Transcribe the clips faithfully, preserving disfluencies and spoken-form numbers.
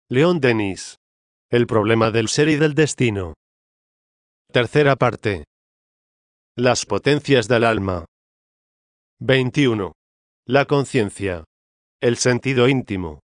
Leon Denis. El problema del ser y del destino. Tercera parte. Las potencias del alma. veintiuno. La conciencia. El sentido íntimo.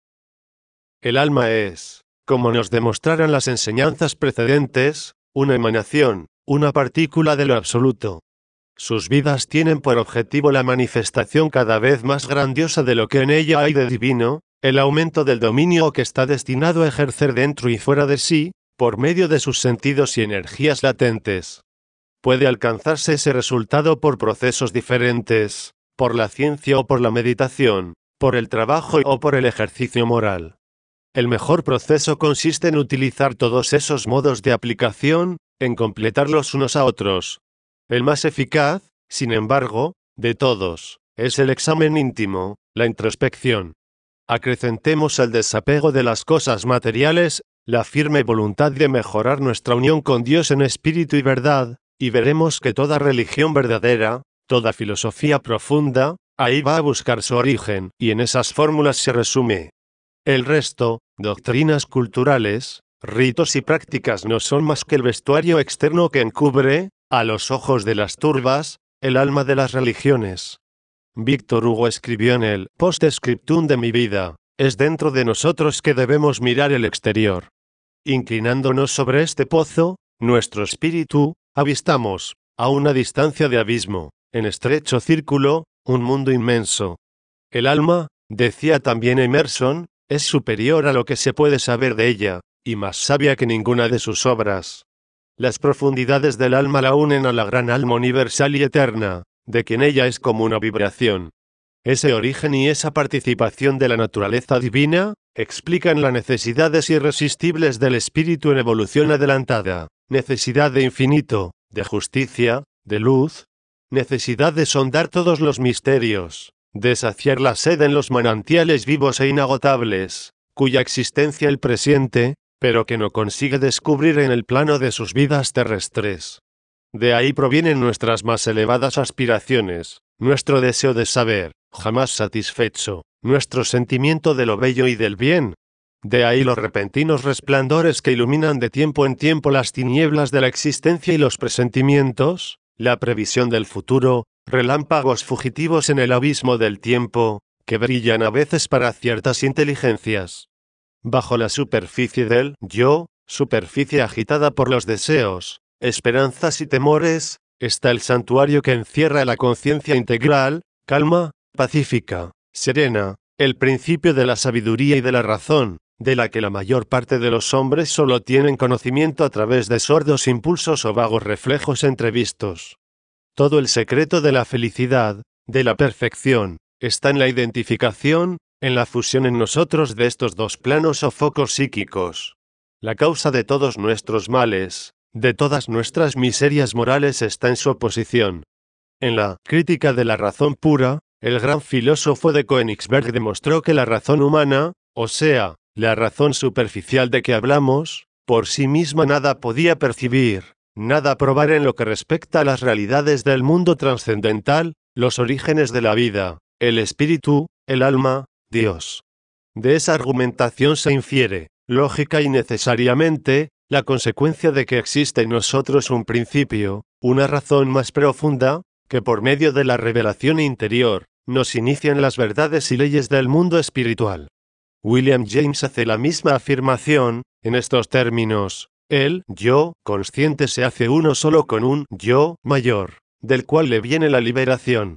El alma es, como nos demostraron las enseñanzas precedentes, una emanación, una partícula de lo absoluto. Sus vidas tienen por objetivo la manifestación cada vez más grandiosa de lo que en ella hay de divino, el aumento del dominio que está destinado a ejercer dentro y fuera de sí, por medio de sus sentidos y energías latentes. Puede alcanzarse ese resultado por procesos diferentes, por la ciencia o por la meditación, por el trabajo o por el ejercicio moral. El mejor proceso consiste en utilizar todos esos modos de aplicación, en completarlos unos a otros. El más eficaz, sin embargo, de todos, es el examen íntimo, la introspección. Acrecentemos el desapego de las cosas materiales, la firme voluntad de mejorar nuestra unión con Dios en espíritu y verdad, y veremos que toda religión verdadera, toda filosofía profunda, ahí va a buscar su origen, y en esas fórmulas se resume. El resto, doctrinas culturales, ritos y prácticas no son más que el vestuario externo que encubre, a los ojos de las turbas, el alma de las religiones. Víctor Hugo escribió en el Post-Scriptum de mi vida, es dentro de nosotros que debemos mirar el exterior. Inclinándonos sobre este pozo, nuestro espíritu, avistamos, a una distancia de abismo, en estrecho círculo, un mundo inmenso. El alma, decía también Emerson, es superior a lo que se puede saber de ella, y más sabia que ninguna de sus obras. Las profundidades del alma la unen a la gran alma universal y eterna, de quien ella es como una vibración. Ese origen y esa participación de la naturaleza divina, explican las necesidades irresistibles del espíritu en evolución adelantada, necesidad de infinito, de justicia, de luz, necesidad de sondar todos los misterios, de saciar la sed en los manantiales vivos e inagotables, cuya existencia él presiente, pero que no consigue descubrir en el plano de sus vidas terrestres. De ahí provienen nuestras más elevadas aspiraciones, nuestro deseo de saber, jamás satisfecho, nuestro sentimiento de lo bello y del bien. De ahí los repentinos resplandores que iluminan de tiempo en tiempo las tinieblas de la existencia y los presentimientos, la previsión del futuro, relámpagos fugitivos en el abismo del tiempo, que brillan a veces para ciertas inteligencias. Bajo la superficie del yo, superficie agitada por los deseos, esperanzas y temores, está el santuario que encierra la conciencia integral, calma, pacífica, serena, el principio de la sabiduría y de la razón, de la que la mayor parte de los hombres solo tienen conocimiento a través de sordos impulsos o vagos reflejos entrevistos. Todo el secreto de la felicidad, de la perfección, está en la identificación, en la fusión en nosotros de estos dos planos o focos psíquicos. La causa de todos nuestros males, de todas nuestras miserias morales está en su oposición. En la Crítica de la razón pura, el gran filósofo de Königsberg demostró que la razón humana, o sea, la razón superficial de que hablamos, por sí misma nada podía percibir, nada probar en lo que respecta a las realidades del mundo trascendental, los orígenes de la vida, el espíritu, el alma, Dios. De esa argumentación se infiere, lógica y necesariamente, la consecuencia de que existe en nosotros un principio, una razón más profunda, que por medio de la revelación interior, nos inicia en las verdades y leyes del mundo espiritual. William James hace la misma afirmación, en estos términos: el yo consciente se hace uno solo con un yo mayor, del cual le viene la liberación.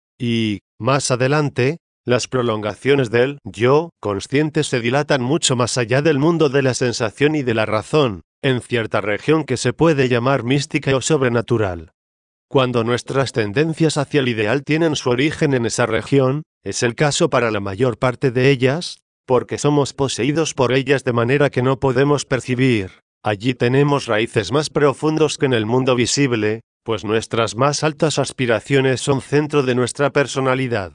Y, más adelante, las prolongaciones del yo consciente se dilatan mucho más allá del mundo de la sensación y de la razón, en cierta región que se puede llamar mística o sobrenatural. Cuando nuestras tendencias hacia el ideal tienen su origen en esa región, es el caso para la mayor parte de ellas, porque somos poseídos por ellas de manera que no podemos percibir. Allí tenemos raíces más profundos que en el mundo visible, pues nuestras más altas aspiraciones son centro de nuestra personalidad.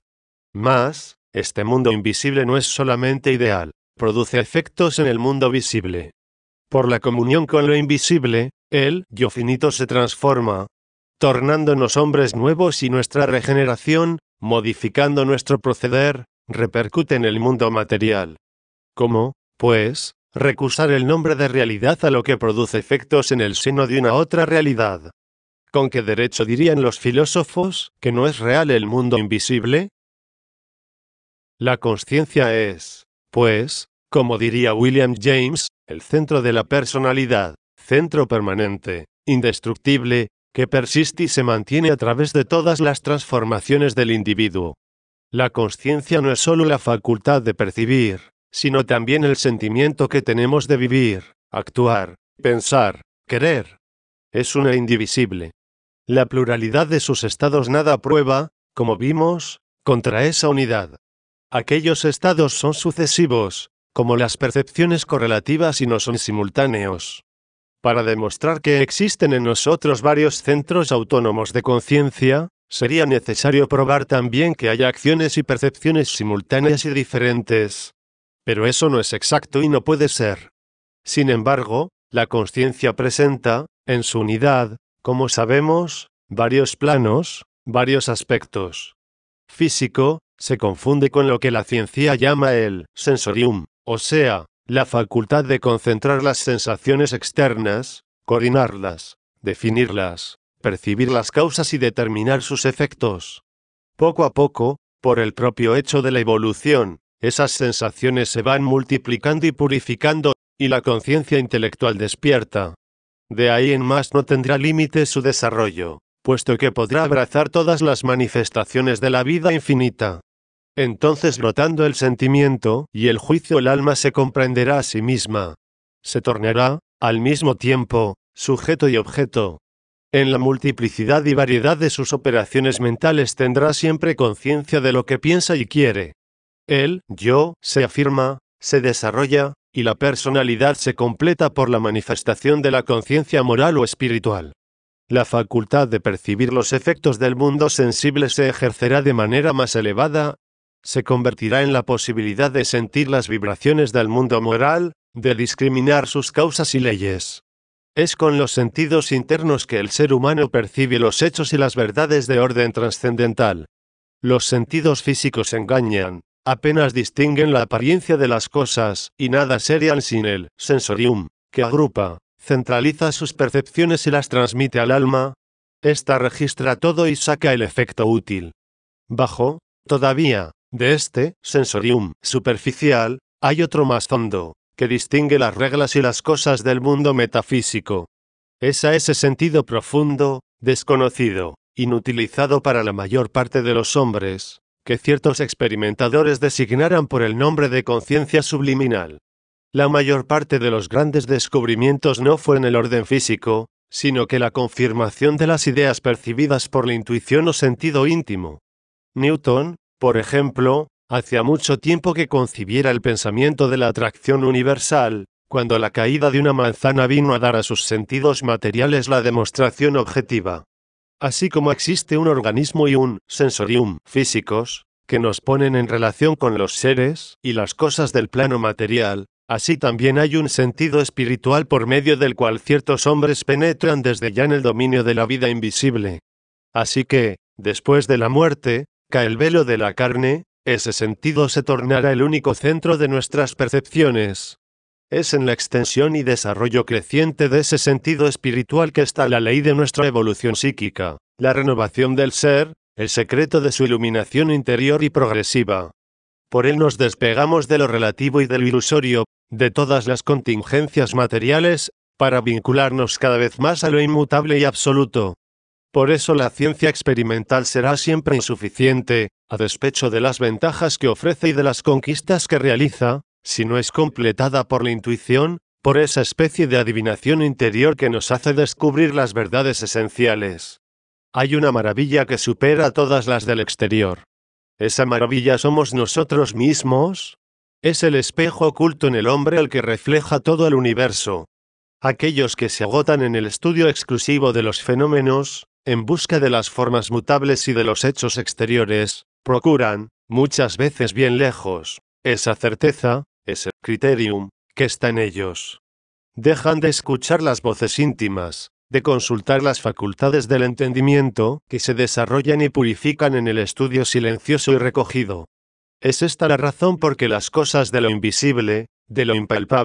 Mas, este mundo invisible no es solamente ideal, produce efectos en el mundo visible. Por la comunión con lo invisible, el yo finito se transforma, tornándonos hombres nuevos, y nuestra regeneración, modificando nuestro proceder, repercute en el mundo material. ¿Cómo, pues, recusar el nombre de realidad a lo que produce efectos en el seno de una otra realidad. ¿Con qué derecho dirían los filósofos que no es real el mundo invisible? La consciencia es, pues, como diría William James, el centro de la personalidad, centro permanente, indestructible, que persiste y se mantiene a través de todas las transformaciones del individuo. La consciencia no es sólo la facultad de percibir, sino también el sentimiento que tenemos de vivir, actuar, pensar, querer. Es una indivisible. La pluralidad de sus estados nada prueba, como vimos, contra esa unidad. Aquellos estados son sucesivos, como las percepciones correlativas y no son simultáneos. Para demostrar que existen en nosotros varios centros autónomos de conciencia, sería necesario probar también que haya acciones y percepciones simultáneas y diferentes. Pero eso no es exacto y no puede ser. Sin embargo, la consciencia presenta, en su unidad, como sabemos, varios planos, varios aspectos. Físico, se confunde con lo que la ciencia llama el sensorium, o sea, la facultad de concentrar las sensaciones externas, coordinarlas, definirlas, percibir las causas y determinar sus efectos. Poco a poco, por el propio hecho de la evolución, esas sensaciones se van multiplicando y purificando, y la conciencia intelectual despierta. De ahí en más no tendrá límite su desarrollo, puesto que podrá abrazar todas las manifestaciones de la vida infinita. Entonces, notando el sentimiento y el juicio, el alma se comprenderá a sí misma. Se tornará, al mismo tiempo, sujeto y objeto. En la multiplicidad y variedad de sus operaciones mentales tendrá siempre conciencia de lo que piensa y quiere. El yo se afirma, se desarrolla, y la personalidad se completa por la manifestación de la conciencia moral o espiritual. La facultad de percibir los efectos del mundo sensible se ejercerá de manera más elevada, se convertirá en la posibilidad de sentir las vibraciones del mundo moral, de discriminar sus causas y leyes. Es con los sentidos internos que el ser humano percibe los hechos y las verdades de orden trascendental. Los sentidos físicos engañan, apenas distinguen la apariencia de las cosas, y nada serían sin el sensorium, que agrupa, centraliza sus percepciones y las transmite al alma. Esta registra todo y saca el efecto útil. Bajo, todavía, de este sensorium superficial, hay otro más hondo, que distingue las reglas y las cosas del mundo metafísico. Es a ese sentido profundo, desconocido, inutilizado para la mayor parte de los hombres, que ciertos experimentadores designaran por el nombre de conciencia subliminal. La mayor parte de los grandes descubrimientos no fue en el orden físico, sino que la confirmación de las ideas percibidas por la intuición o sentido íntimo. Newton, por ejemplo, hacía mucho tiempo que concibiera el pensamiento de la atracción universal, cuando la caída de una manzana vino a dar a sus sentidos materiales la demostración objetiva. Así como existe un organismo y un sensorium físicos, que nos ponen en relación con los seres y las cosas del plano material, así también hay un sentido espiritual por medio del cual ciertos hombres penetran desde ya en el dominio de la vida invisible. Así que, después de la muerte, cae el velo de la carne, ese sentido se tornará el único centro de nuestras percepciones. Es en la extensión y desarrollo creciente de ese sentido espiritual que está la ley de nuestra evolución psíquica, la renovación del ser, el secreto de su iluminación interior y progresiva. Por él nos despegamos de lo relativo y de lo ilusorio, de todas las contingencias materiales, para vincularnos cada vez más a lo inmutable y absoluto. Por eso la ciencia experimental será siempre insuficiente, a despecho de las ventajas que ofrece y de las conquistas que realiza, si no es completada por la intuición, por esa especie de adivinación interior que nos hace descubrir las verdades esenciales. Hay una maravilla que supera a todas las del exterior. Esa maravilla somos nosotros mismos. Es el espejo oculto en el hombre el que refleja todo el universo. Aquellos que se agotan en el estudio exclusivo de los fenómenos, en busca de las formas mutables y de los hechos exteriores, procuran, muchas veces bien lejos, esa certeza, ese criterium, que está en ellos. Dejan de escuchar las voces íntimas, de consultar las facultades del entendimiento, que se desarrollan y purifican en el estudio silencioso y recogido. Es esta la razón por que las cosas de lo invisible, de lo impalpable,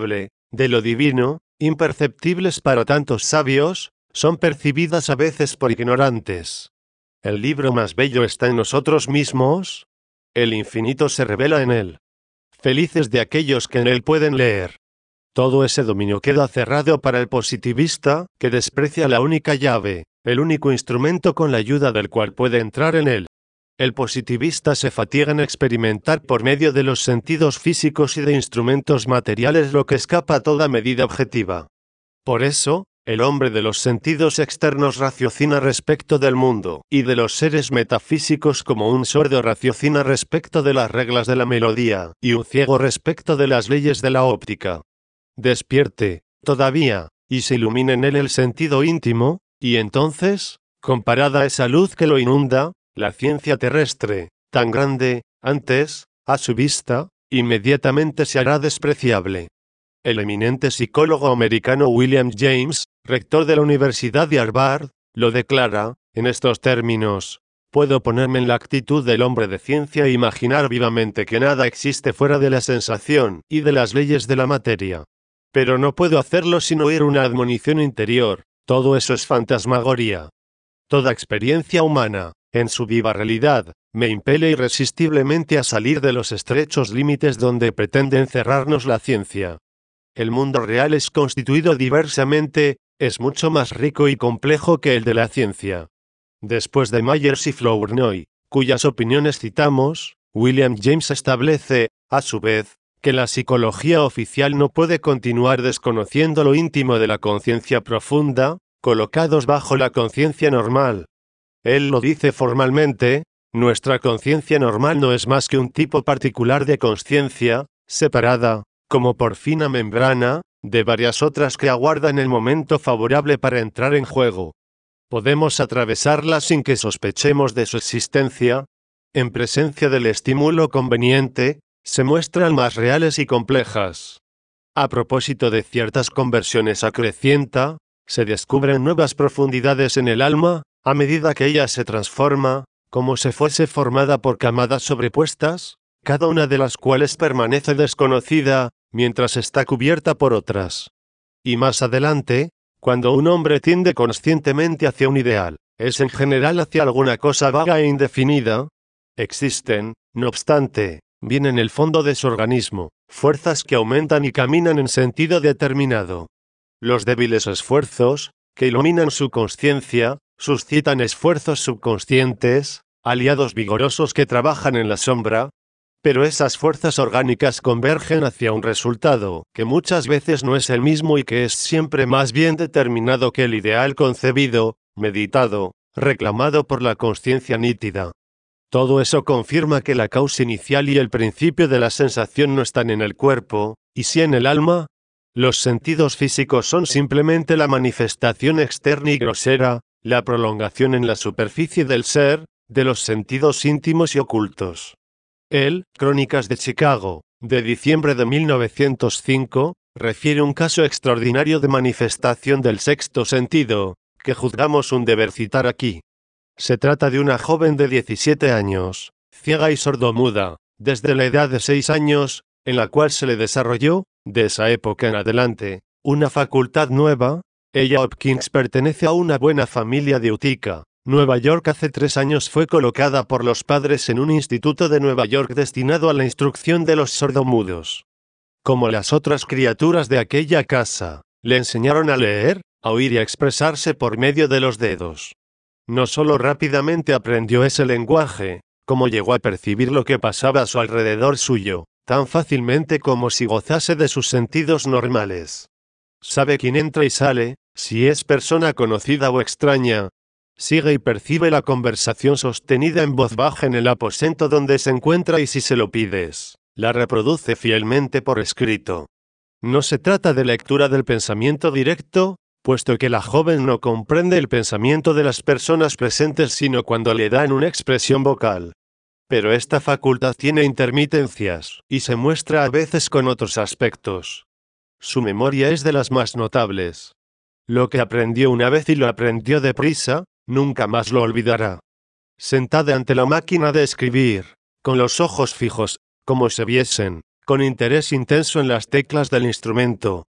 de lo divino, imperceptibles para tantos sabios, son percibidas a veces por ignorantes. El libro más bello está en nosotros mismos. El infinito se revela en él. Felices de aquellos que en él pueden leer. Todo ese dominio queda cerrado para el positivista, que desprecia la única llave, el único instrumento con la ayuda del cual puede entrar en él. El positivista se fatiga en experimentar por medio de los sentidos físicos y de instrumentos materiales lo que escapa a toda medida objetiva. Por eso, el hombre de los sentidos externos raciocina respecto del mundo y de los seres metafísicos como un sordo raciocina respecto de las reglas de la melodía y un ciego respecto de las leyes de la óptica. Despierte, todavía, y se ilumine en él el sentido íntimo, y entonces, comparada a esa luz que lo inunda, la ciencia terrestre, tan grande, antes, a su vista, inmediatamente se hará despreciable. El eminente psicólogo americano William James, rector de la Universidad de Harvard, lo declara, en estos términos: puedo ponerme en la actitud del hombre de ciencia e imaginar vivamente que nada existe fuera de la sensación y de las leyes de la materia. Pero no puedo hacerlo sin oír una admonición interior: todo eso es fantasmagoria. Toda experiencia humana, en su viva realidad, me impele irresistiblemente a salir de los estrechos límites donde pretende encerrarnos la ciencia. El mundo real es constituido diversamente, es mucho más rico y complejo que el de la ciencia. Después de Myers y Flournoy, cuyas opiniones citamos, William James establece, a su vez, que la psicología oficial no puede continuar desconociendo lo íntimo de la conciencia profunda, colocados bajo la conciencia normal. Él lo dice formalmente: nuestra conciencia normal no es más que un tipo particular de conciencia, separada, como por fina membrana, de varias otras que aguardan el momento favorable para entrar en juego. Podemos atravesarla sin que sospechemos de su existencia. En presencia del estímulo conveniente, se muestran más reales y complejas. A propósito de ciertas conversiones acrecienta, se descubren nuevas profundidades en el alma, a medida que ella se transforma, como si fuese formada por camadas sobrepuestas, cada una de las cuales permanece desconocida, mientras está cubierta por otras. Y más adelante, cuando un hombre tiende conscientemente hacia un ideal, es en general hacia alguna cosa vaga e indefinida. Existen, no obstante, bien en el fondo de su organismo, fuerzas que aumentan y caminan en sentido determinado. Los débiles esfuerzos, que iluminan su conciencia, suscitan esfuerzos subconscientes, aliados vigorosos que trabajan en la sombra. Pero esas fuerzas orgánicas convergen hacia un resultado, que muchas veces no es el mismo y que es siempre más bien determinado que el ideal concebido, meditado, reclamado por la conciencia nítida. Todo eso confirma que la causa inicial y el principio de la sensación no están en el cuerpo, y sí en el alma. Los sentidos físicos son simplemente la manifestación externa y grosera, la prolongación en la superficie del ser, de los sentidos íntimos y ocultos. El Crónicas de Chicago, de diciembre de mil novecientos cinco, refiere un caso extraordinario de manifestación del sexto sentido, que juzgamos un deber citar aquí. Se trata de una joven de diecisiete años, ciega y sordomuda, desde la edad de seis años, en la cual se le desarrolló, de esa época en adelante, una facultad nueva. Ella Hopkins pertenece a una buena familia de Utica, Nueva York. Hace tres años fue colocada por los padres en un instituto de Nueva York destinado a la instrucción de los sordomudos. Como las otras criaturas de aquella casa, le enseñaron a leer, a oír y a expresarse por medio de los dedos. No solo rápidamente aprendió ese lenguaje, como llegó a percibir lo que pasaba a su alrededor suyo, tan fácilmente como si gozase de sus sentidos normales. Sabe quién entra y sale, si es persona conocida o extraña. Sigue y percibe la conversación sostenida en voz baja en el aposento donde se encuentra y si se lo pides, la reproduce fielmente por escrito. No se trata de lectura del pensamiento directo, puesto que la joven no comprende el pensamiento de las personas presentes sino cuando le dan una expresión vocal. Pero esta facultad tiene intermitencias, y se muestra a veces con otros aspectos. Su memoria es de las más notables. Lo que aprendió una vez y lo aprendió deprisa, nunca más lo olvidará. Sentada ante la máquina de escribir, con los ojos fijos, como se viesen, con interés intenso en las teclas del instrumento,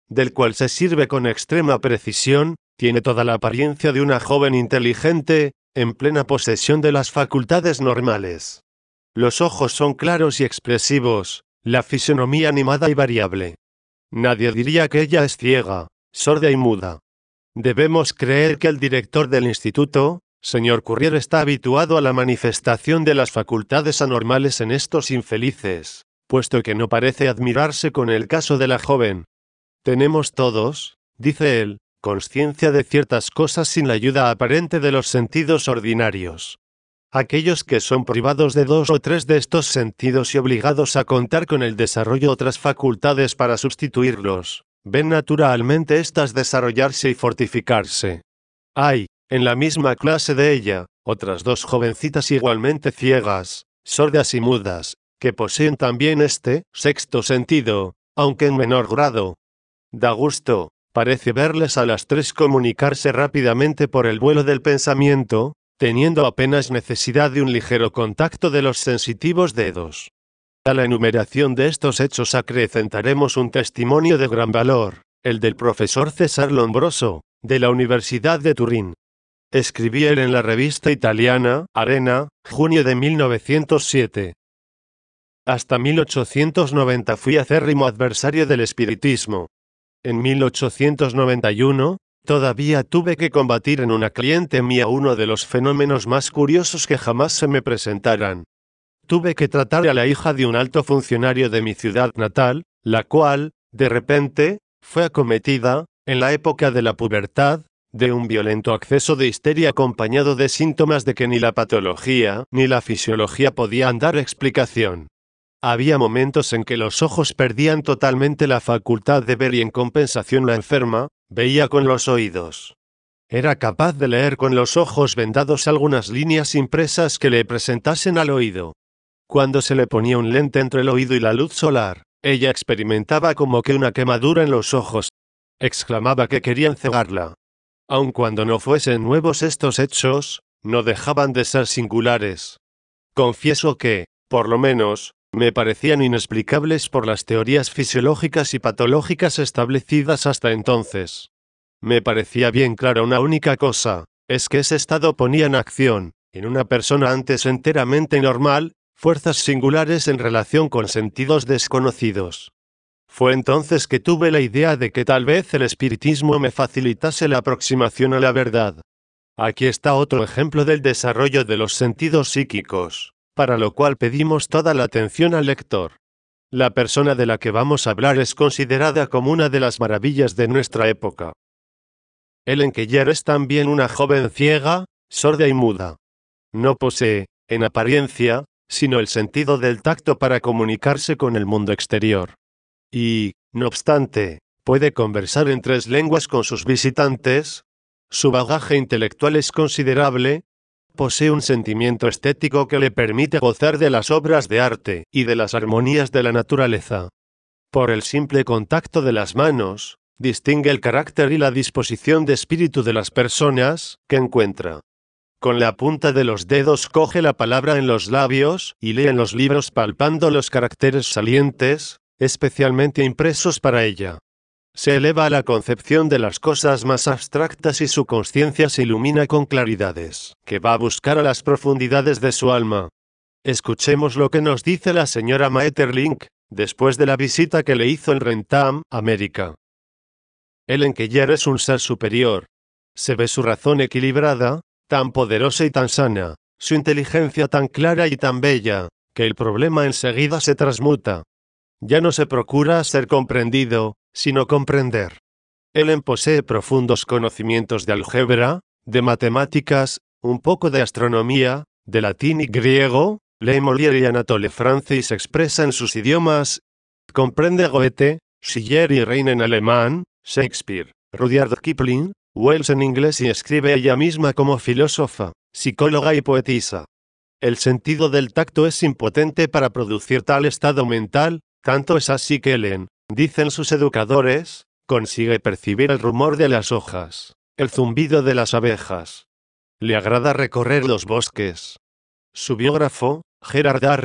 del cual se sirve con extrema precisión, tiene toda la apariencia de una joven inteligente, en plena posesión de las facultades normales. Los ojos son claros y expresivos, la fisonomía animada y variable. Nadie diría que ella es ciega, sorda y muda. Debemos creer que el director del instituto, señor Currier, está habituado a la manifestación de las facultades anormales en estos infelices, puesto que no parece admirarse con el caso de la joven. Tenemos todos, dice él, conciencia de ciertas cosas sin la ayuda aparente de los sentidos ordinarios. Aquellos que son privados de dos o tres de estos sentidos y obligados a contar con el desarrollo de otras facultades para sustituirlos, ven naturalmente éstas desarrollarse y fortificarse. Hay, en la misma clase de ella, otras dos jovencitas igualmente ciegas, sordas y mudas, que poseen también este sexto sentido, aunque en menor grado. Da gusto, parece verles a las tres comunicarse rápidamente por el vuelo del pensamiento, teniendo apenas necesidad de un ligero contacto de los sensitivos dedos. A la enumeración de estos hechos acrecentaremos un testimonio de gran valor, el del profesor César Lombroso, de la Universidad de Turín. Escribía él en la revista italiana, Arena, junio de mil novecientos siete. Hasta mil ochocientos noventa fui acérrimo adversario del espiritismo. En mil ochocientos noventa y uno, todavía tuve que combatir en una cliente mía uno de los fenómenos más curiosos que jamás se me presentaran. Tuve que tratar a la hija de un alto funcionario de mi ciudad natal, la cual, de repente, fue acometida, en la época de la pubertad, de un violento acceso de histeria acompañado de síntomas de que ni la patología ni la fisiología podían dar explicación. Había momentos en que los ojos perdían totalmente la facultad de ver y en compensación la enferma veía con los oídos. Era capaz de leer con los ojos vendados algunas líneas impresas que le presentasen al oído. Cuando se le ponía un lente entre el oído y la luz solar, ella experimentaba como que una quemadura en los ojos. Exclamaba que querían cegarla. Aun cuando no fuesen nuevos estos hechos, no dejaban de ser singulares. Confieso que, por lo menos, me parecían inexplicables por las teorías fisiológicas y patológicas establecidas hasta entonces. Me parecía bien clara una única cosa, es que ese estado ponía en acción, en una persona antes enteramente normal, fuerzas singulares en relación con sentidos desconocidos. Fue entonces que tuve la idea de que tal vez el espiritismo me facilitase la aproximación a la verdad. Aquí está otro ejemplo del desarrollo de los sentidos psíquicos, para lo cual pedimos toda la atención al lector. La persona de la que vamos a hablar es considerada como una de las maravillas de nuestra época. Ellen Keller es también una joven ciega, sorda y muda. No posee, en apariencia, sino el sentido del tacto para comunicarse con el mundo exterior. Y, no obstante, puede conversar en tres lenguas con sus visitantes. Su bagaje intelectual es considerable. Posee un sentimiento estético que le permite gozar de las obras de arte y de las armonías de la naturaleza. Por el simple contacto de las manos, distingue el carácter y la disposición de espíritu de las personas que encuentra. Con la punta de los dedos coge la palabra en los labios y lee en los libros palpando los caracteres salientes, especialmente impresos para ella. Se eleva a la concepción de las cosas más abstractas y su conciencia se ilumina con claridades, que va a buscar a las profundidades de su alma. Escuchemos lo que nos dice la señora Maeterlinck, después de la visita que le hizo en Rentham, América. Ellen Keller es un ser superior. Se ve su razón equilibrada, tan poderosa y tan sana, su inteligencia tan clara y tan bella, que el problema enseguida se transmuta. Ya no se procura ser comprendido, sino comprender. Ellen posee profundos conocimientos de álgebra, de matemáticas, un poco de astronomía, de latín y griego, lee Molière y Anatole France y se expresa en sus idiomas. Comprende Goethe, Schiller y Heine en alemán, Shakespeare, Rudyard Kipling, Wells en inglés y escribe ella misma como filósofa, psicóloga y poetisa. El sentido del tacto es impotente para producir tal estado mental, tanto es así que Ellen, dicen sus educadores, consigue percibir el rumor de las hojas, el zumbido de las abejas. Le agrada recorrer los bosques. Su biógrafo, Gerard Darry,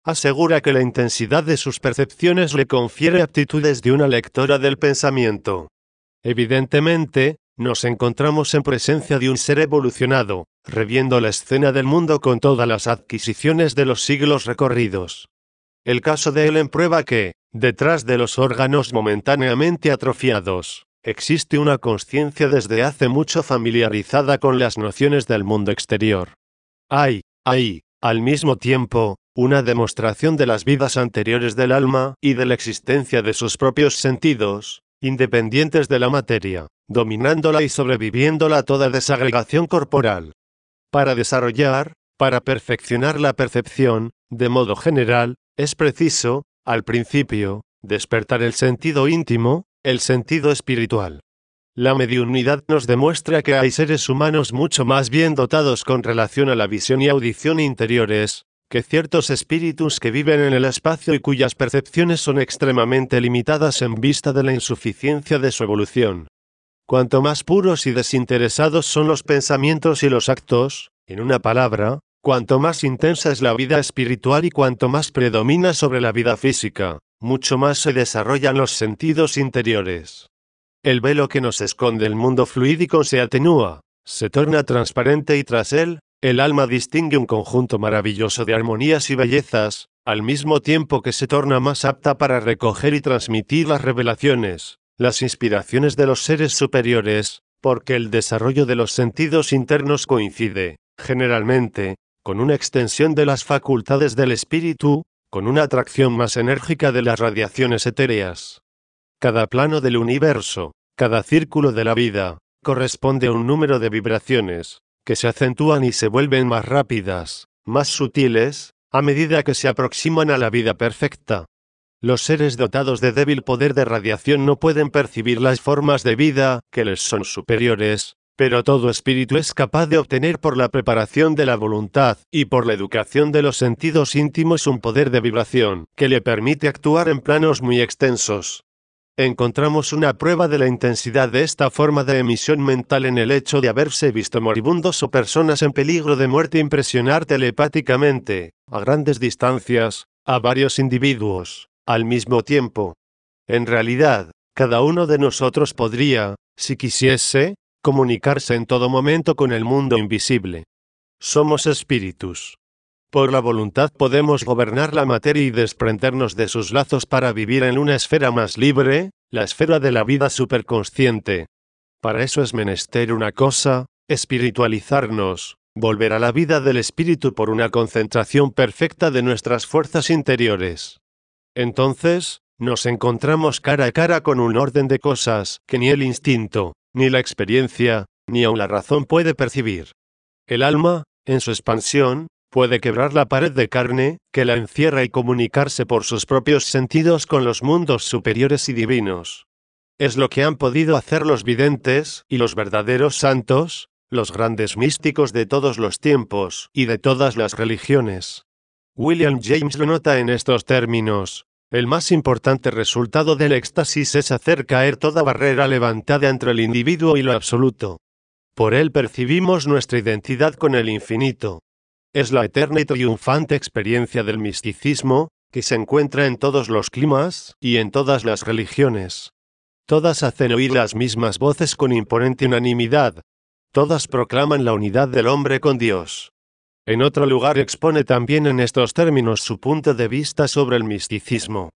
asegura que la intensidad de sus percepciones le confiere aptitudes de una lectora del pensamiento. Evidentemente, nos encontramos en presencia de un ser evolucionado, reviendo la escena del mundo con todas las adquisiciones de los siglos recorridos. El caso de Ellen prueba que, detrás de los órganos momentáneamente atrofiados, existe una consciencia desde hace mucho familiarizada con las nociones del mundo exterior. Hay, ahí, al mismo tiempo, una demostración de las vidas anteriores del alma y de la existencia de sus propios sentidos, independientes de la materia, dominándola y sobreviviéndola a toda desagregación corporal. Para desarrollar, para perfeccionar la percepción, de modo general, es preciso, al principio, despertar el sentido íntimo, el sentido espiritual. La mediunidad nos demuestra que hay seres humanos mucho más bien dotados con relación a la visión y audición interiores, que ciertos espíritus que viven en el espacio y cuyas percepciones son extremadamente limitadas en vista de la insuficiencia de su evolución. Cuanto más puros y desinteresados son los pensamientos y los actos, en una palabra, cuanto más intensa es la vida espiritual y cuanto más predomina sobre la vida física, mucho más se desarrollan los sentidos interiores. El velo que nos esconde el mundo fluídico se atenúa, se torna transparente y tras él, el alma distingue un conjunto maravilloso de armonías y bellezas, al mismo tiempo que se torna más apta para recoger y transmitir las revelaciones, las inspiraciones de los seres superiores, porque el desarrollo de los sentidos internos coincide, generalmente, con una extensión de las facultades del espíritu, con una atracción más enérgica de las radiaciones etéreas. Cada plano del universo, cada círculo de la vida, corresponde a un número de vibraciones, que se acentúan y se vuelven más rápidas, más sutiles, a medida que se aproximan a la vida perfecta. Los seres dotados de débil poder de radiación no pueden percibir las formas de vida que les son superiores, pero todo espíritu es capaz de obtener por la preparación de la voluntad y por la educación de los sentidos íntimos un poder de vibración que le permite actuar en planos muy extensos. Encontramos una prueba de la intensidad de esta forma de emisión mental en el hecho de haberse visto moribundos o personas en peligro de muerte impresionar telepáticamente, a grandes distancias, a varios individuos, al mismo tiempo. En realidad, cada uno de nosotros podría, si quisiese, comunicarse en todo momento con el mundo invisible. Somos espíritus. Por la voluntad podemos gobernar la materia y desprendernos de sus lazos para vivir en una esfera más libre, la esfera de la vida superconsciente. Para eso es menester una cosa, espiritualizarnos, volver a la vida del espíritu por una concentración perfecta de nuestras fuerzas interiores. Entonces, nos encontramos cara a cara con un orden de cosas que ni el instinto, ni la experiencia, ni aun la razón puede percibir. El alma, en su expansión, puede quebrar la pared de carne, que la encierra y comunicarse por sus propios sentidos con los mundos superiores y divinos. Es lo que han podido hacer los videntes y los verdaderos santos, los grandes místicos de todos los tiempos y de todas las religiones. William James lo nota en estos términos: el más importante resultado del éxtasis es hacer caer toda barrera levantada entre el individuo y lo absoluto. Por él percibimos nuestra identidad con el infinito. Es la eterna y triunfante experiencia del misticismo, que se encuentra en todos los climas y en todas las religiones. Todas hacen oír las mismas voces con imponente unanimidad. Todas proclaman la unidad del hombre con Dios. En otro lugar expone también en estos términos su punto de vista sobre el misticismo.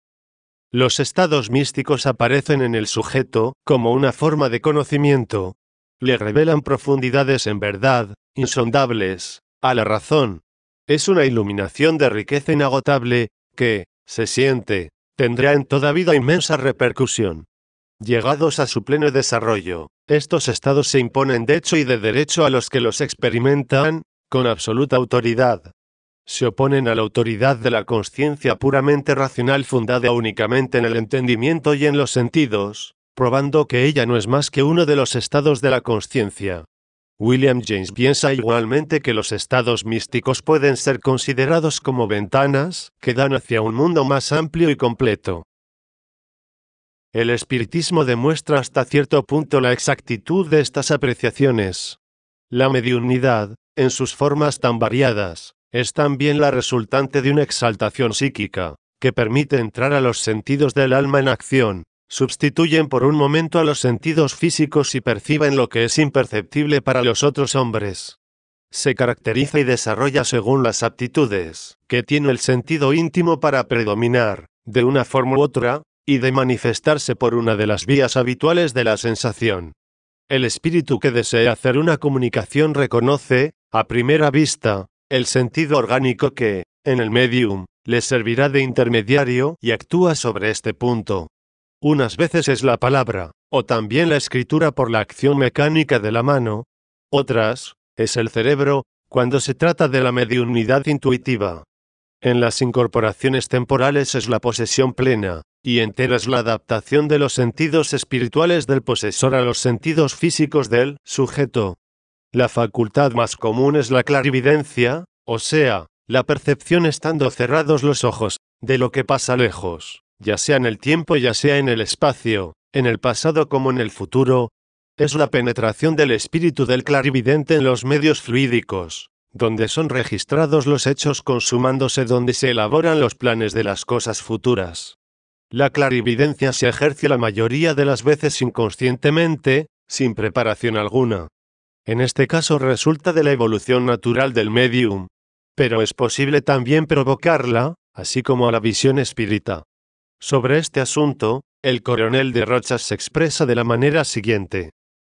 Los estados místicos aparecen en el sujeto como una forma de conocimiento. Le revelan profundidades en verdad, insondables, a la razón. Es una iluminación de riqueza inagotable, que, se siente, tendrá en toda vida inmensa repercusión. Llegados a su pleno desarrollo, estos estados se imponen de hecho y de derecho a los que los experimentan, con absoluta autoridad. Se oponen a la autoridad de la consciencia puramente racional fundada únicamente en el entendimiento y en los sentidos, probando que ella no es más que uno de los estados de la consciencia. William James piensa igualmente que los estados místicos pueden ser considerados como ventanas que dan hacia un mundo más amplio y completo. El espiritismo demuestra hasta cierto punto la exactitud de estas apreciaciones. La mediunidad, en sus formas tan variadas, es también la resultante de una exaltación psíquica, que permite entrar a los sentidos del alma en acción, sustituyen por un momento a los sentidos físicos y perciben lo que es imperceptible para los otros hombres. Se caracteriza y desarrolla según las aptitudes que tiene el sentido íntimo para predominar, de una forma u otra, y de manifestarse por una de las vías habituales de la sensación. El espíritu que desea hacer una comunicación reconoce, a primera vista, el sentido orgánico que, en el medium, le servirá de intermediario y actúa sobre este punto. Unas veces es la palabra, o también la escritura por la acción mecánica de la mano. Otras, es el cerebro, cuando se trata de la mediunidad intuitiva. En las incorporaciones temporales es la posesión plena, y entera es la adaptación de los sentidos espirituales del posesor a los sentidos físicos del sujeto. La facultad más común es la clarividencia, o sea, la percepción estando cerrados los ojos, de lo que pasa lejos, ya sea en el tiempo ya sea en el espacio, en el pasado como en el futuro. Es la penetración del espíritu del clarividente en los medios fluídicos, donde son registrados los hechos consumándose, donde se elaboran los planes de las cosas futuras. La clarividencia se ejerce la mayoría de las veces inconscientemente, sin preparación alguna. En este caso resulta de la evolución natural del medium, pero es posible también provocarla, así como a la visión espírita. Sobre este asunto, el coronel de Rochas se expresa de la manera siguiente.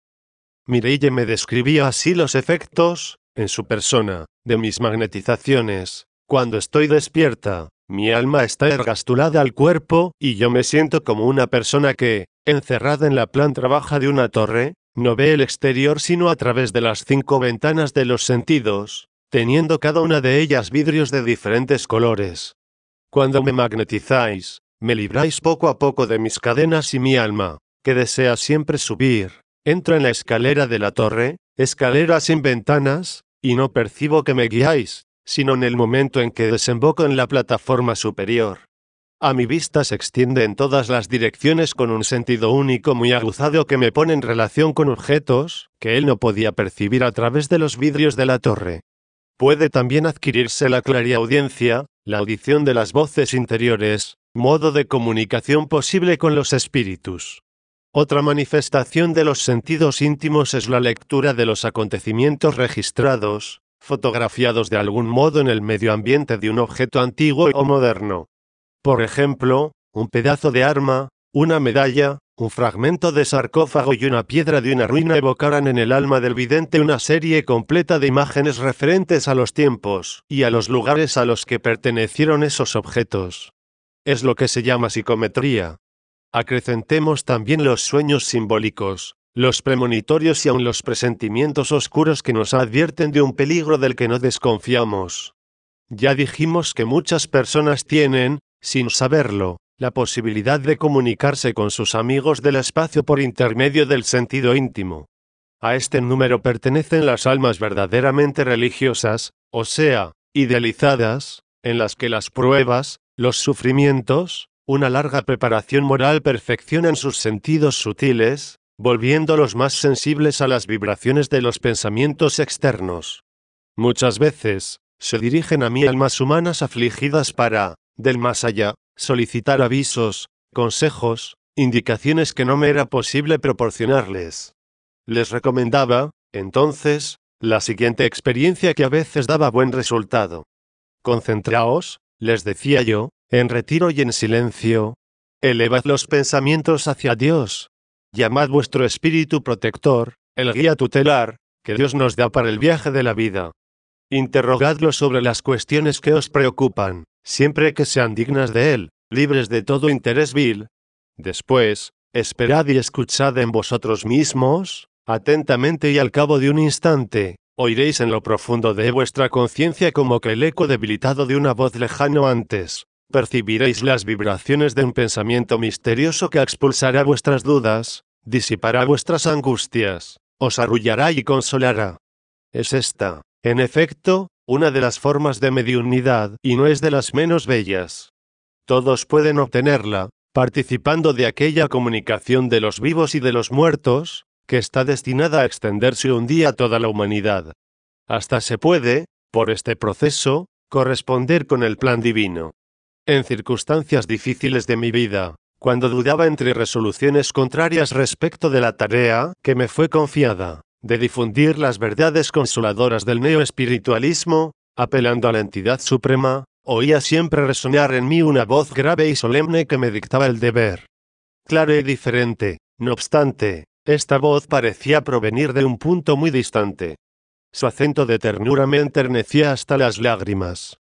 Mireille me describía así los efectos, en su persona, de mis magnetizaciones. Cuando estoy despierta, mi alma está ergastulada al cuerpo, y yo me siento como una persona que, encerrada en la planta baja de una torre, no ve el exterior sino a través de las cinco ventanas de los sentidos, teniendo cada una de ellas vidrios de diferentes colores. Cuando me magnetizáis, me libráis poco a poco de mis cadenas y mi alma, que desea siempre subir, entra en la escalera de la torre, escalera sin ventanas, y no percibo que me guiáis, sino en el momento en que desemboco en la plataforma superior. A mi vista se extiende en todas las direcciones con un sentido único muy aguzado que me pone en relación con objetos que él no podía percibir a través de los vidrios de la torre. Puede también adquirirse la clariaudiencia, la audición de las voces interiores, modo de comunicación posible con los espíritus. Otra manifestación de los sentidos íntimos es la lectura de los acontecimientos registrados, fotografiados de algún modo en el medio ambiente de un objeto antiguo o moderno. Por ejemplo, un pedazo de arma, una medalla, un fragmento de sarcófago y una piedra de una ruina evocarán en el alma del vidente una serie completa de imágenes referentes a los tiempos y a los lugares a los que pertenecieron esos objetos. Es lo que se llama psicometría. Acrecentemos también los sueños simbólicos, los premonitorios y aun los presentimientos oscuros que nos advierten de un peligro del que no desconfiamos. Ya dijimos que muchas personas tienen, sin saberlo, la posibilidad de comunicarse con sus amigos del espacio por intermedio del sentido íntimo. A este número pertenecen las almas verdaderamente religiosas, o sea, idealizadas, en las que las pruebas, los sufrimientos, una larga preparación moral perfeccionan sus sentidos sutiles, volviéndolos más sensibles a las vibraciones de los pensamientos externos. Muchas veces, se dirigen a mí almas humanas afligidas para, del más allá, solicitar avisos, consejos, indicaciones que no me era posible proporcionarles. Les recomendaba, entonces, la siguiente experiencia que a veces daba buen resultado. Concentraos, les decía yo, en retiro y en silencio. Elevad los pensamientos hacia Dios. Llamad vuestro espíritu protector, el guía tutelar, que Dios nos da para el viaje de la vida. Interrogadlo sobre las cuestiones que os preocupan, siempre que sean dignas de él, libres de todo interés vil. Después, esperad y escuchad en vosotros mismos, atentamente, y al cabo de un instante, oiréis en lo profundo de vuestra conciencia como que el eco debilitado de una voz lejano antes. Percibiréis las vibraciones de un pensamiento misterioso que expulsará vuestras dudas, disipará vuestras angustias, os arrullará y consolará. Es esta, en efecto, una de las formas de mediunidad, y no es de las menos bellas. Todos pueden obtenerla, participando de aquella comunicación de los vivos y de los muertos, que está destinada a extenderse un día a toda la humanidad. Hasta se puede, por este proceso, corresponder con el plan divino. En circunstancias difíciles de mi vida, cuando dudaba entre resoluciones contrarias respecto de la tarea que me fue confiada, de difundir las verdades consoladoras del neoespiritualismo, apelando a la entidad suprema, oía siempre resonar en mí una voz grave y solemne que me dictaba el deber. Claro y diferente, no obstante, esta voz parecía provenir de un punto muy distante. Su acento de ternura me enternecía hasta las lágrimas.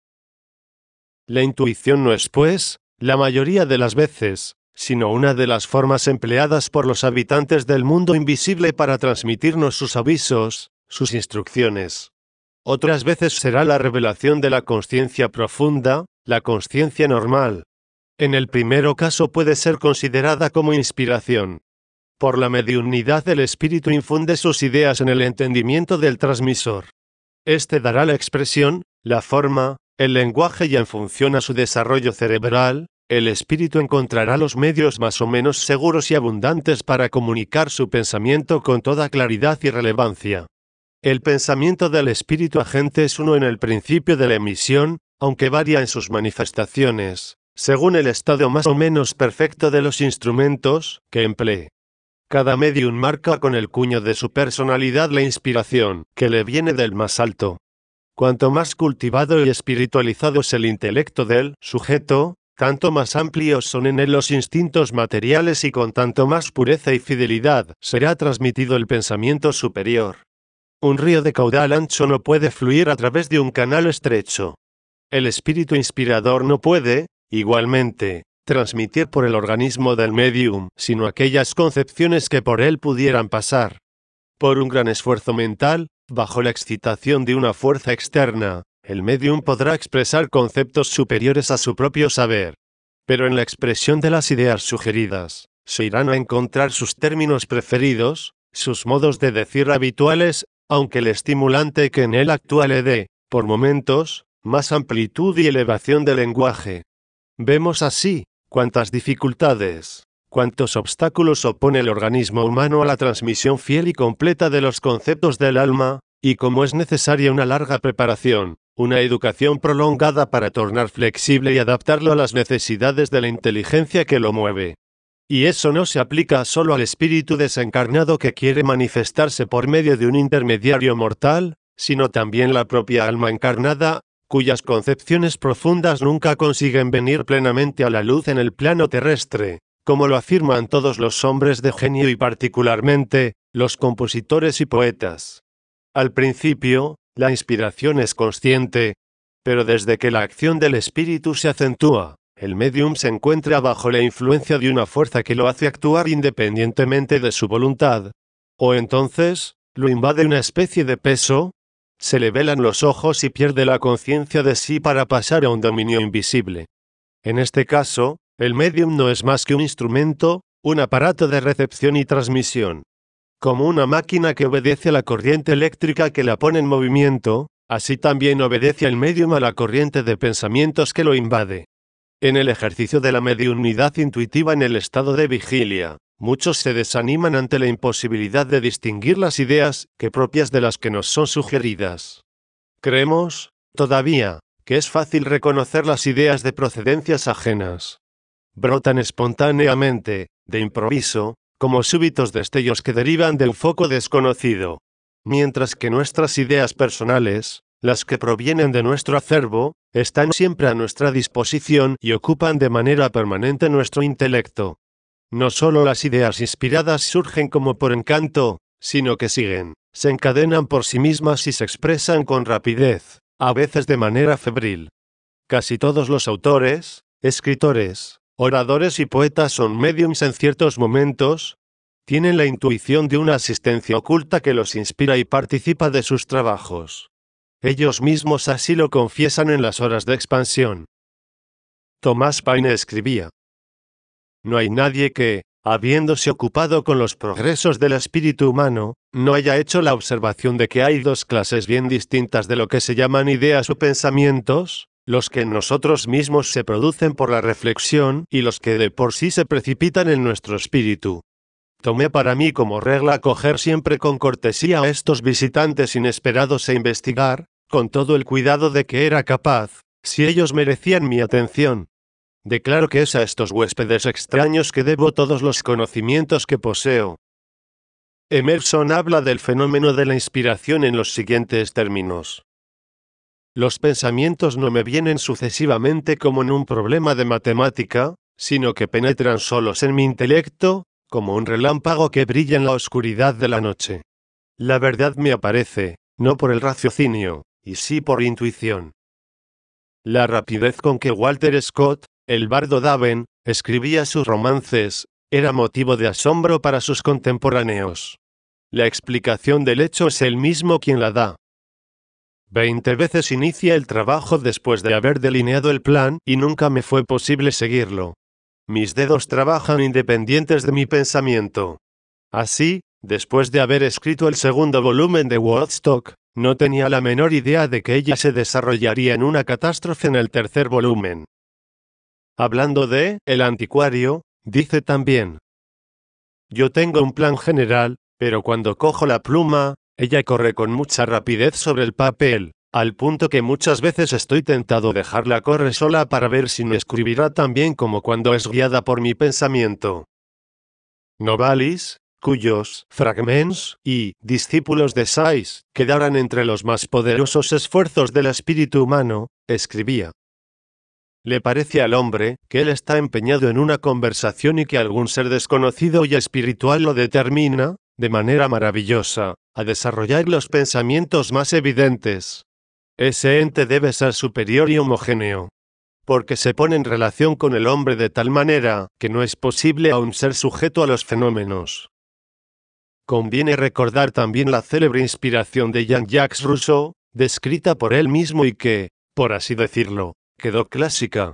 La intuición no es, pues, la mayoría de las veces, sino una de las formas empleadas por los habitantes del mundo invisible para transmitirnos sus avisos, sus instrucciones. Otras veces será la revelación de la consciencia profunda, la consciencia normal. En el primero caso puede ser considerada como inspiración. Por la mediunidad el espíritu infunde sus ideas en el entendimiento del transmisor. Este dará la expresión, la forma, el lenguaje y en función a su desarrollo cerebral, el espíritu encontrará los medios más o menos seguros y abundantes para comunicar su pensamiento con toda claridad y relevancia. El pensamiento del espíritu agente es uno en el principio de la emisión, aunque varía en sus manifestaciones, según el estado más o menos perfecto de los instrumentos que emplee. Cada medium marca con el cuño de su personalidad la inspiración que le viene del más alto. Cuanto más cultivado y espiritualizado es el intelecto del sujeto, tanto más amplios son en él los instintos materiales y con tanto más pureza y fidelidad será transmitido el pensamiento superior. Un río de caudal ancho no puede fluir a través de un canal estrecho. El espíritu inspirador no puede, igualmente, transmitir por el organismo del medium, sino aquellas concepciones que por él pudieran pasar. Por un gran esfuerzo mental, bajo la excitación de una fuerza externa, el medium podrá expresar conceptos superiores a su propio saber. Pero en la expresión de las ideas sugeridas, se irán a encontrar sus términos preferidos, sus modos de decir habituales, aunque el estimulante que en él actúa le dé, por momentos, más amplitud y elevación del lenguaje. Vemos así, cuántas dificultades, cuántos obstáculos opone el organismo humano a la transmisión fiel y completa de los conceptos del alma, y cómo es necesaria una larga preparación, una educación prolongada para tornar flexible y adaptarlo a las necesidades de la inteligencia que lo mueve. Y eso no se aplica solo al espíritu desencarnado que quiere manifestarse por medio de un intermediario mortal, sino también la propia alma encarnada, cuyas concepciones profundas nunca consiguen venir plenamente a la luz en el plano terrestre, como lo afirman todos los hombres de genio y particularmente, los compositores y poetas. Al principio, la inspiración es consciente, pero desde que la acción del espíritu se acentúa, el medium se encuentra bajo la influencia de una fuerza que lo hace actuar independientemente de su voluntad. O entonces, lo invade una especie de peso, se le velan los ojos y pierde la conciencia de sí para pasar a un dominio invisible. En este caso, el medium no es más que un instrumento, un aparato de recepción y transmisión. Como una máquina que obedece a la corriente eléctrica que la pone en movimiento, así también obedece el medium a la corriente de pensamientos que lo invade. En el ejercicio de la mediunidad intuitiva en el estado de vigilia, muchos se desaniman ante la imposibilidad de distinguir las ideas que propias de las que nos son sugeridas. Creemos, todavía, que es fácil reconocer las ideas de procedencias ajenas. Brotan espontáneamente, de improviso, como súbitos destellos que derivan de un foco desconocido. Mientras que nuestras ideas personales, las que provienen de nuestro acervo, están siempre a nuestra disposición y ocupan de manera permanente nuestro intelecto. No solo las ideas inspiradas surgen como por encanto, sino que siguen, se encadenan por sí mismas y se expresan con rapidez, a veces de manera febril. Casi todos los autores, escritores, oradores y poetas son médiums en ciertos momentos, tienen la intuición de una asistencia oculta que los inspira y participa de sus trabajos. Ellos mismos así lo confiesan en las horas de expansión. Thomas Paine escribía: no hay nadie que, habiéndose ocupado con los progresos del espíritu humano, no haya hecho la observación de que hay dos clases bien distintas de lo que se llaman ideas o pensamientos, los que en nosotros mismos se producen por la reflexión y los que de por sí se precipitan en nuestro espíritu. Tomé para mí como regla acoger siempre con cortesía a estos visitantes inesperados e investigar, con todo el cuidado de que era capaz, si ellos merecían mi atención. Declaro que es a estos huéspedes extraños que debo todos los conocimientos que poseo. Emerson habla del fenómeno de la inspiración en los siguientes términos. Los pensamientos no me vienen sucesivamente como en un problema de matemática, sino que penetran solos en mi intelecto, como un relámpago que brilla en la oscuridad de la noche. La verdad me aparece, no por el raciocinio, y sí por intuición. La rapidez con que Walter Scott, el bardo Daven, escribía sus romances, era motivo de asombro para sus contemporáneos. La explicación del hecho es él mismo quien la da. Veinte veces inicia el trabajo después de haber delineado el plan y nunca me fue posible seguirlo. Mis dedos trabajan independientes de mi pensamiento. Así, después de haber escrito el segundo volumen de Woodstock, no tenía la menor idea de que ella se desarrollaría en una catástrofe en el tercer volumen. Hablando de El Anticuario, dice también: yo tengo un plan general, pero cuando cojo la pluma, ella corre con mucha rapidez sobre el papel, al punto que muchas veces estoy tentado dejarla correr sola para ver si me escribirá tan bien como cuando es guiada por mi pensamiento. Novalis, cuyos Fragments y Discípulos de Sais quedaran entre los más poderosos esfuerzos del espíritu humano, escribía: le parece al hombre que él está empeñado en una conversación y que algún ser desconocido y espiritual lo determina, de manera maravillosa, a desarrollar los pensamientos más evidentes. Ese ente debe ser superior y homogéneo, porque se pone en relación con el hombre de tal manera que no es posible aún ser sujeto a los fenómenos. Conviene recordar también la célebre inspiración de Jean-Jacques Rousseau, descrita por él mismo y que, por así decirlo, quedó clásica.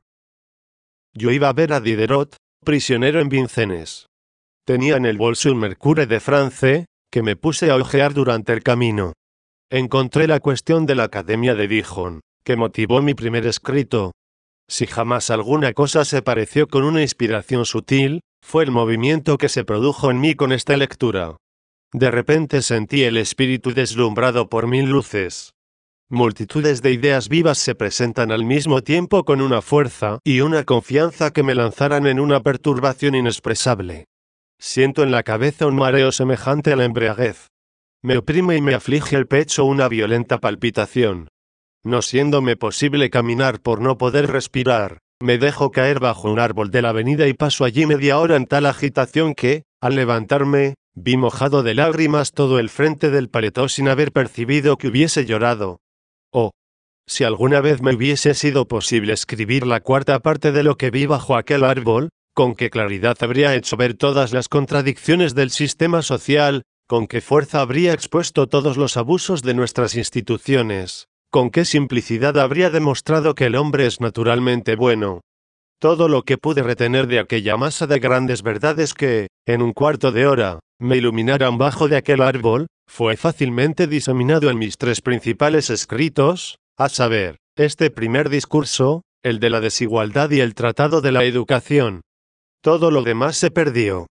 Yo iba a ver a Diderot, prisionero en Vincennes. Tenía en el bolso un Mercure de France, que me puse a hojear durante el camino. Encontré la cuestión de la Academia de Dijon, que motivó mi primer escrito. Si jamás alguna cosa se pareció con una inspiración sutil, fue el movimiento que se produjo en mí con esta lectura. De repente sentí el espíritu deslumbrado por mil luces. Multitudes de ideas vivas se presentan al mismo tiempo con una fuerza y una confianza que me lanzaran en una perturbación inexpresable. Siento en la cabeza un mareo semejante a la embriaguez. Me oprime y me aflige el pecho una violenta palpitación. No siéndome posible caminar por no poder respirar, me dejo caer bajo un árbol de la avenida y paso allí media hora en tal agitación que, al levantarme, vi mojado de lágrimas todo el frente del paletó sin haber percibido que hubiese llorado. Oh, si alguna vez me hubiese sido posible escribir la cuarta parte de lo que vi bajo aquel árbol, con qué claridad habría hecho ver todas las contradicciones del sistema social, con qué fuerza habría expuesto todos los abusos de nuestras instituciones, con qué simplicidad habría demostrado que el hombre es naturalmente bueno. Todo lo que pude retener de aquella masa de grandes verdades que, en un cuarto de hora, me iluminaran bajo de aquel árbol, fue fácilmente diseminado en mis tres principales escritos, a saber, este primer discurso, el de la desigualdad y el tratado de la educación. Todo lo demás se perdió.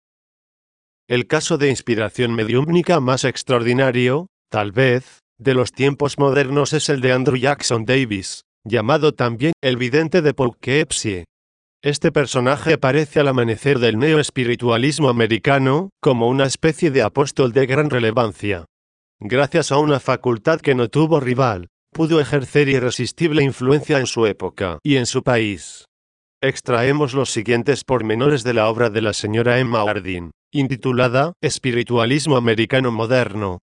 El caso de inspiración mediúmnica más extraordinario, tal vez, de los tiempos modernos es el de Andrew Jackson Davis, llamado también el vidente de Poughkeepsie. Este personaje aparece al amanecer del neoespiritualismo americano, como una especie de apóstol de gran relevancia. Gracias a una facultad que no tuvo rival, pudo ejercer irresistible influencia en su época y en su país. Extraemos los siguientes pormenores de la obra de la señora Emma Harding, intitulada Espiritualismo Americano Moderno.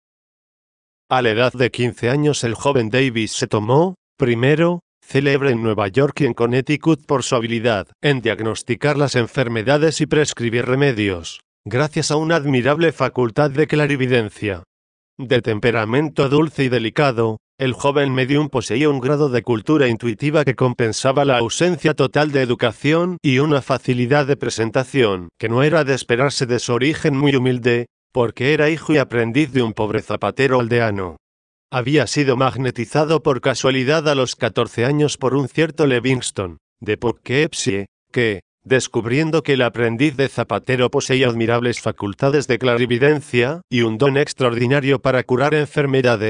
A la edad de quince años el joven Davis se tomó, primero, célebre en Nueva York y en Connecticut por su habilidad en diagnosticar las enfermedades y prescribir remedios, gracias a una admirable facultad de clarividencia. De temperamento dulce y delicado, el joven medium poseía un grado de cultura intuitiva que compensaba la ausencia total de educación y una facilidad de presentación que no era de esperarse de su origen muy humilde, porque era hijo y aprendiz de un pobre zapatero aldeano. Había sido magnetizado por casualidad a los catorce años por un cierto Livingston, de Poughkeepsie, que, descubriendo que el aprendiz de zapatero poseía admirables facultades de clarividencia y un don extraordinario para curar enfermedades,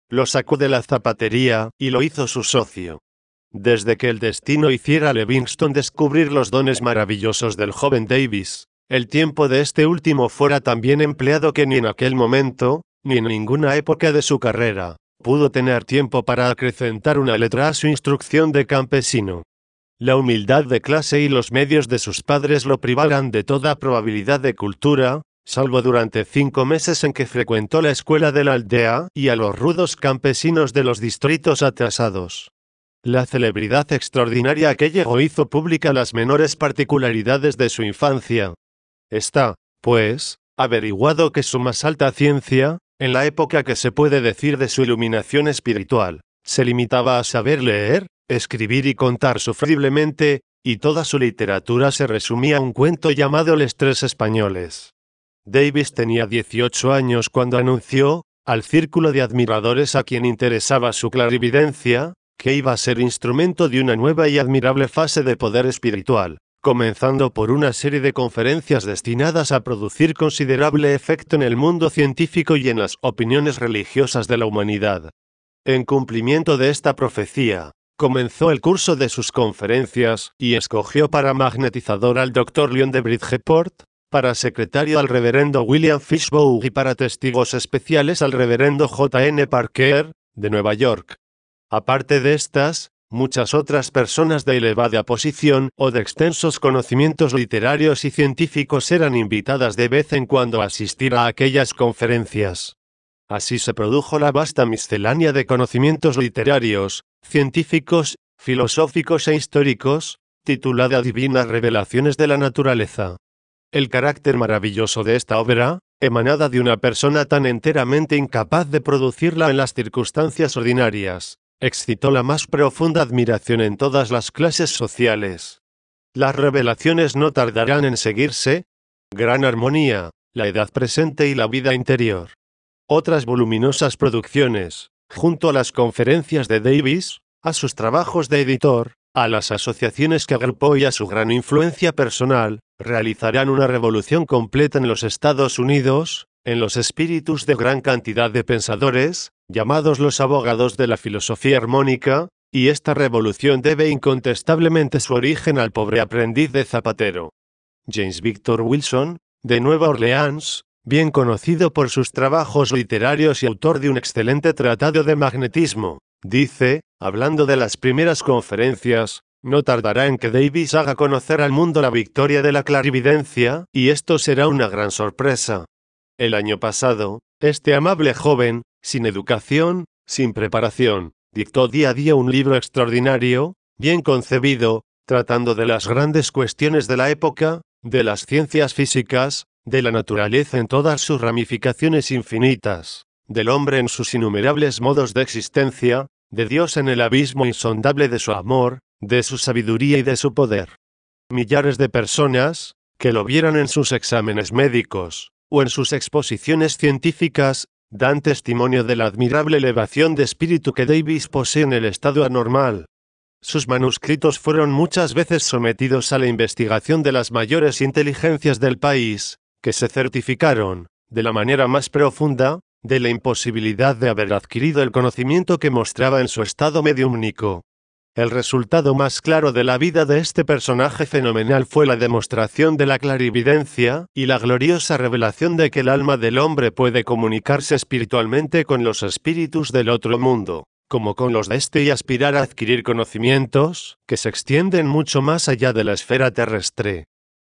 lo sacó de la zapatería y lo hizo su socio. Desde que el destino hiciera a Livingstone descubrir los dones maravillosos del joven Davis, el tiempo de este último fuera tan bien empleado que ni en aquel momento, ni en ninguna época de su carrera, pudo tener tiempo para acrecentar una letra a su instrucción de campesino. La humildad de clase y los medios de sus padres lo privaran de toda probabilidad de cultura, salvo durante cinco meses en que frecuentó la escuela de la aldea y a los rudos campesinos de los distritos atrasados. La celebridad extraordinaria que llegó hizo pública las menores particularidades de su infancia. Está, pues, averiguado que su más alta ciencia, en la época que se puede decir de su iluminación espiritual, se limitaba a saber leer, escribir y contar sufriblemente, y toda su literatura se resumía a un cuento llamado Les Tres Españoles. Davis tenía dieciocho años cuando anunció, al círculo de admiradores a quien interesaba su clarividencia, que iba a ser instrumento de una nueva y admirable fase de poder espiritual, comenzando por una serie de conferencias destinadas a producir considerable efecto en el mundo científico y en las opiniones religiosas de la humanidad. En cumplimiento de esta profecía, comenzó el curso de sus conferencias y escogió para magnetizador al doctor Leon de Bridgeport, para secretario al reverendo William Fishbaugh y para testigos especiales al reverendo J N Parker, de Nueva York. Aparte de estas, muchas otras personas de elevada posición o de extensos conocimientos literarios y científicos eran invitadas de vez en cuando a asistir a aquellas conferencias. Así se produjo la vasta miscelánea de conocimientos literarios, científicos, filosóficos e históricos, titulada Divinas Revelaciones de la Naturaleza. El carácter maravilloso de esta obra, emanada de una persona tan enteramente incapaz de producirla en las circunstancias ordinarias, excitó la más profunda admiración en todas las clases sociales. Las revelaciones no tardarán en seguirse. Gran Armonía, la Edad Presente y la Vida Interior. Otras voluminosas producciones, junto a las conferencias de Davis, a sus trabajos de editor, a las asociaciones que agrupó y a su gran influencia personal, realizarán una revolución completa en los Estados Unidos, en los espíritus de gran cantidad de pensadores, llamados los abogados de la filosofía armónica, y esta revolución debe incontestablemente su origen al pobre aprendiz de zapatero. James Victor Wilson, de Nueva Orleans, bien conocido por sus trabajos literarios y autor de un excelente tratado de magnetismo, dice, hablando de las primeras conferencias, no tardará en que Davis haga conocer al mundo la victoria de la clarividencia, y esto será una gran sorpresa. El año pasado, este amable joven, sin educación, sin preparación, dictó día a día un libro extraordinario, bien concebido, tratando de las grandes cuestiones de la época, de las ciencias físicas, de la naturaleza en todas sus ramificaciones infinitas, del hombre en sus innumerables modos de existencia, de Dios en el abismo insondable de su amor, de su sabiduría y de su poder. Millares de personas, que lo vieran en sus exámenes médicos, o en sus exposiciones científicas, dan testimonio de la admirable elevación de espíritu que Davis posee en el estado anormal. Sus manuscritos fueron muchas veces sometidos a la investigación de las mayores inteligencias del país, que se certificaron, de la manera más profunda, de la imposibilidad de haber adquirido el conocimiento que mostraba en su estado mediúmnico. El resultado más claro de la vida de este personaje fenomenal fue la demostración de la clarividencia y la gloriosa revelación de que el alma del hombre puede comunicarse espiritualmente con los espíritus del otro mundo, como con los de este, y aspirar a adquirir conocimientos que se extienden mucho más allá de la esfera terrestre.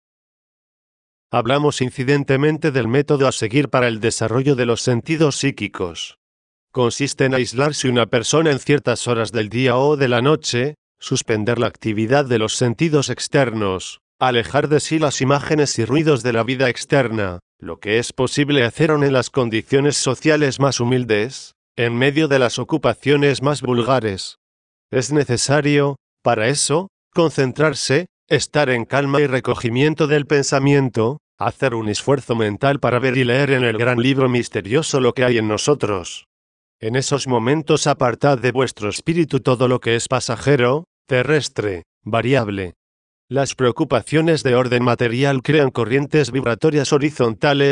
Hablamos incidentemente del método a seguir para el desarrollo de los sentidos psíquicos. Consiste en aislarse una persona en ciertas horas del día o de la noche, suspender la actividad de los sentidos externos, alejar de sí las imágenes y ruidos de la vida externa, lo que es posible hacer aún en las condiciones sociales más humildes, en medio de las ocupaciones más vulgares. Es necesario, para eso, concentrarse, estar en calma y recogimiento del pensamiento, hacer un esfuerzo mental para ver y leer en el gran libro misterioso lo que hay en nosotros. En esos momentos apartad de vuestro espíritu todo lo que es pasajero, terrestre, variable. Las preocupaciones de orden material crean corrientes vibratorias horizontales,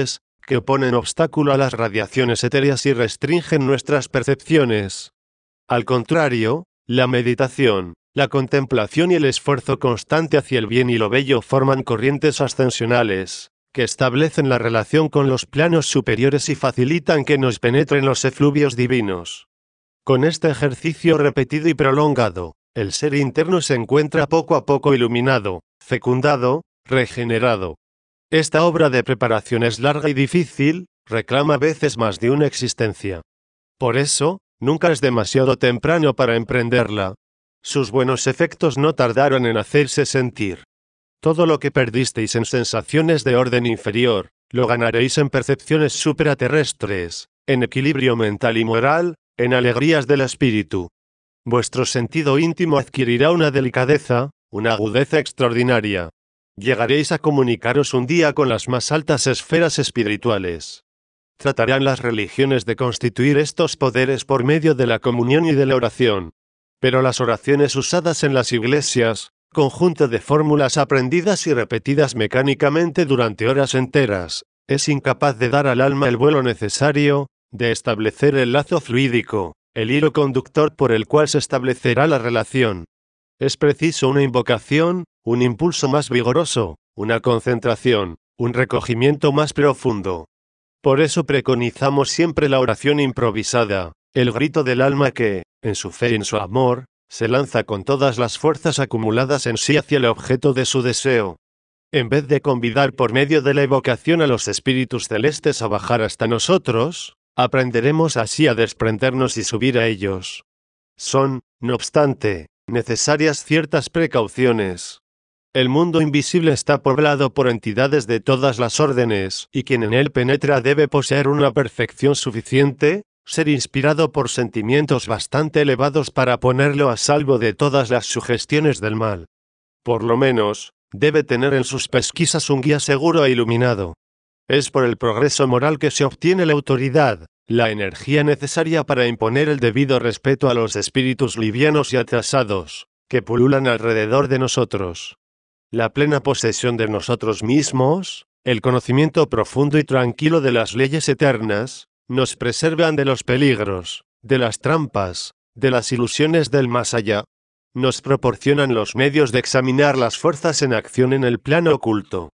que oponen obstáculo a las radiaciones etéreas y restringen nuestras percepciones. Al contrario, la meditación, la contemplación y el esfuerzo constante hacia el bien y lo bello forman corrientes ascensionales, que establecen la relación con los planos superiores y facilitan que nos penetren los efluvios divinos. Con este ejercicio repetido y prolongado, el ser interno se encuentra poco a poco iluminado, fecundado, regenerado. Esta obra de preparación es larga y difícil, reclama a veces más de una existencia. Por eso, nunca es demasiado temprano para emprenderla. Sus buenos efectos no tardaron en hacerse sentir. Todo lo que perdisteis en sensaciones de orden inferior, lo ganaréis en percepciones supraterrestres, en equilibrio mental y moral, en alegrías del espíritu. Vuestro sentido íntimo adquirirá una delicadeza, una agudeza extraordinaria. Llegaréis a comunicaros un día con las más altas esferas espirituales. Tratarán las religiones de constituir estos poderes por medio de la comunión y de la oración. Pero las oraciones usadas en las iglesias, conjunto de fórmulas aprendidas y repetidas mecánicamente durante horas enteras, es incapaz de dar al alma el vuelo necesario, de establecer el lazo fluídico, el hilo conductor por el cual se establecerá la relación. Es preciso una invocación, un impulso más vigoroso, una concentración, un recogimiento más profundo. Por eso preconizamos siempre la oración improvisada, el grito del alma que, en su fe y en su amor, se lanza con todas las fuerzas acumuladas en sí hacia el objeto de su deseo. En vez de convidar por medio de la evocación a los espíritus celestes a bajar hasta nosotros, aprenderemos así a desprendernos y subir a ellos. Son, no obstante, necesarias ciertas precauciones. El mundo invisible está poblado por entidades de todas las órdenes, y quien en él penetra debe poseer una perfección suficiente, ser inspirado por sentimientos bastante elevados para ponerlo a salvo de todas las sugestiones del mal. Por lo menos, debe tener en sus pesquisas un guía seguro e iluminado. Es por el progreso moral que se obtiene la autoridad, la energía necesaria para imponer el debido respeto a los espíritus livianos y atrasados, que pululan alrededor de nosotros. La plena posesión de nosotros mismos, el conocimiento profundo y tranquilo de las leyes eternas, nos preservan de los peligros, de las trampas, de las ilusiones del más allá. Nos proporcionan los medios de examinar las fuerzas en acción en el plano oculto.